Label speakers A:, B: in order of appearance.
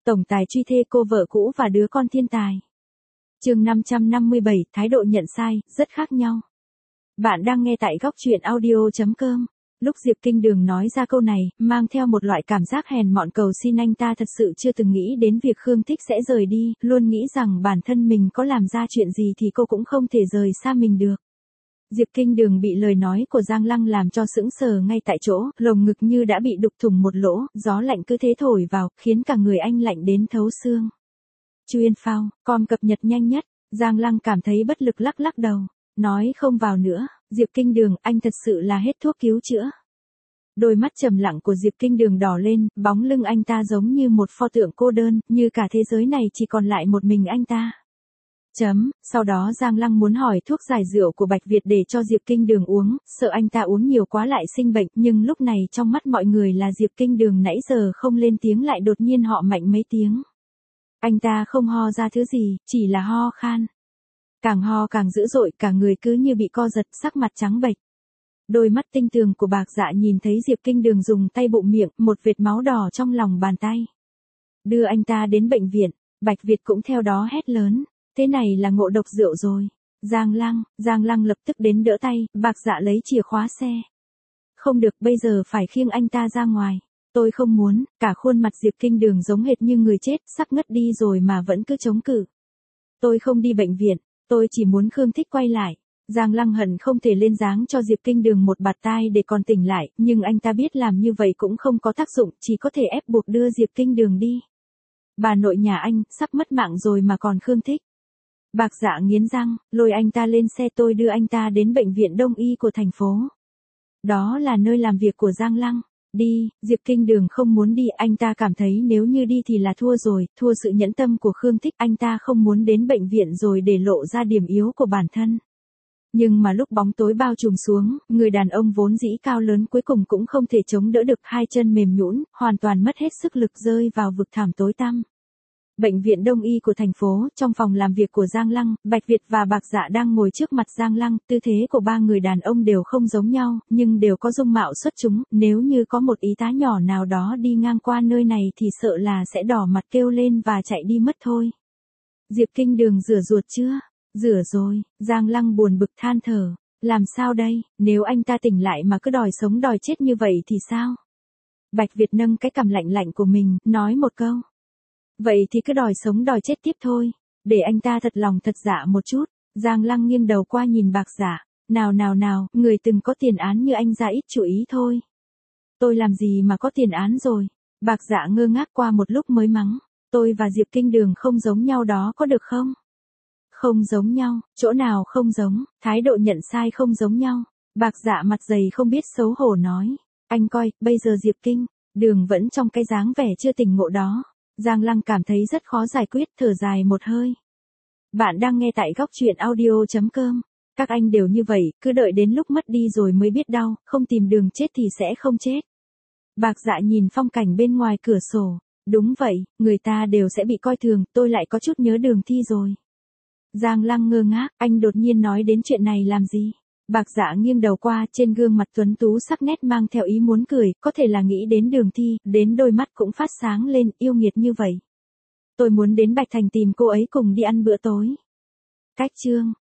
A: Tổng tài truy thê cô vợ cũ và đứa con thiên tài. Chương 557, thái độ nhận sai, rất khác nhau. Bạn đang nghe tại góc truyện audio.com. Lúc Diệp Kinh Đường nói ra câu này, mang theo một loại cảm giác hèn mọn cầu xin, anh ta thật sự chưa từng nghĩ đến việc Khương Thích sẽ rời đi, luôn nghĩ rằng bản thân mình có làm ra chuyện gì thì cô cũng không thể rời xa mình được. Diệp Kinh Đường bị lời nói của Giang Lăng làm cho sững sờ ngay tại chỗ, lồng ngực như đã bị đục thủng một lỗ, gió lạnh cứ thế thổi vào, khiến cả người anh lạnh đến thấu xương. Chuyên phao, com cập nhật nhanh nhất, Giang Lăng cảm thấy bất lực lắc lắc đầu, nói không vào nữa. Diệp Kinh Đường, anh thật sự là hết thuốc cứu chữa. Đôi mắt trầm lặng của Diệp Kinh Đường đỏ lên, bóng lưng anh ta giống như một pho tượng cô đơn, như cả thế giới này chỉ còn lại một mình anh ta. Sau đó Giang Lăng muốn hỏi thuốc giải rượu của Bạch Việt để cho Diệp Kinh Đường uống, sợ anh ta uống nhiều quá lại sinh bệnh, nhưng lúc này trong mắt mọi người là Diệp Kinh Đường nãy giờ không lên tiếng lại đột nhiên họ mạnh mấy tiếng. Anh ta không ho ra thứ gì, chỉ là ho khan. Càng ho càng dữ dội, cả người cứ như bị co giật, sắc mặt trắng bệch. Đôi mắt tinh tường của Bạc Dạ nhìn thấy Diệp Kinh Đường dùng tay bụng miệng, một vệt máu đỏ trong lòng bàn tay. Đưa anh ta đến bệnh viện, Bạch Việt cũng theo đó hét lớn. Thế này là ngộ độc rượu rồi. Giang Lăng lập tức đến đỡ tay, Bạc Dạ lấy chìa khóa xe. Không được, bây giờ phải khiêng anh ta ra ngoài. Tôi không muốn. Cả khuôn mặt Diệp Kinh Đường giống hệt như người chết, sắp ngất đi rồi mà vẫn cứ chống cự. Tôi không đi bệnh viện, tôi chỉ muốn Khương Thích quay lại. Giang Lăng hận không thể lên giáng cho Diệp Kinh Đường một bạt tai để còn tỉnh lại, nhưng anh ta biết làm như vậy cũng không có tác dụng, chỉ có thể ép buộc đưa Diệp Kinh Đường đi. Bà nội nhà anh, sắp mất mạng rồi mà còn Khương Thích. Bạc Dạ nghiến răng, lôi anh ta lên xe, tôi đưa anh ta đến bệnh viện Đông y của thành phố. Đó là nơi làm việc của Giang Lăng. Đi, Diệp Kinh Đường không muốn đi, anh ta cảm thấy nếu như đi thì là thua rồi, thua sự nhẫn tâm của Khương Thích, anh ta không muốn đến bệnh viện rồi để lộ ra điểm yếu của bản thân. Nhưng mà lúc bóng tối bao trùm xuống, người đàn ông vốn dĩ cao lớn cuối cùng cũng không thể chống đỡ được, hai chân mềm nhũn, hoàn toàn mất hết sức lực rơi vào vực thẳm tối tăm. Bệnh viện Đông y của thành phố, trong phòng làm việc của Giang Lăng, Bạch Việt và Bạc Dạ đang ngồi trước mặt Giang Lăng, tư thế của ba người đàn ông đều không giống nhau, nhưng đều có dung mạo xuất chúng, nếu như có một y tá nhỏ nào đó đi ngang qua nơi này thì sợ là sẽ đỏ mặt kêu lên và chạy đi mất thôi. Diệp Kinh Đường rửa ruột chưa? Rửa rồi, Giang Lăng buồn bực than thở, làm sao đây, nếu anh ta tỉnh lại mà cứ đòi sống đòi chết như vậy thì sao? Bạch Việt nâng cái cằm lạnh lạnh của mình, nói một câu. Vậy thì cứ đòi sống đòi chết tiếp thôi, để anh ta thật lòng thật dạ một chút. Giang Lăng nghiêng đầu qua nhìn Bạc Dạ, nào, người từng có tiền án như anh ra ít chú ý thôi. Tôi làm gì mà có tiền án rồi? Bạc Dạ ngơ ngác qua một lúc mới mắng, tôi và Diệp Kinh Đường không giống nhau đó có được không? Không giống nhau, chỗ nào không giống, thái độ nhận sai không giống nhau. Bạc Dạ mặt dày không biết xấu hổ nói, anh coi, bây giờ Diệp Kinh Đường vẫn trong cái dáng vẻ chưa tỉnh ngộ đó. Giang Lăng cảm thấy rất khó giải quyết, thở dài một hơi. Bạn đang nghe tại góc truyện audio.com. Các anh đều như vậy, cứ đợi đến lúc mất đi rồi mới biết đau, không tìm đường chết thì sẽ không chết. Bạc Dạ nhìn phong cảnh bên ngoài cửa sổ. Đúng vậy, người ta đều sẽ bị coi thường, tôi lại có chút nhớ Đường Thi rồi. Giang Lăng ngơ ngác, anh đột nhiên nói đến chuyện này làm gì? Bạc Dạ nghiêng đầu qua, trên gương mặt tuấn tú sắc nét mang theo ý muốn cười, có thể là nghĩ đến Đường Thi, đến đôi mắt cũng phát sáng lên, yêu nghiệt như vậy. Tôi muốn đến Bạch Thành tìm cô ấy cùng đi ăn bữa tối. Cách chương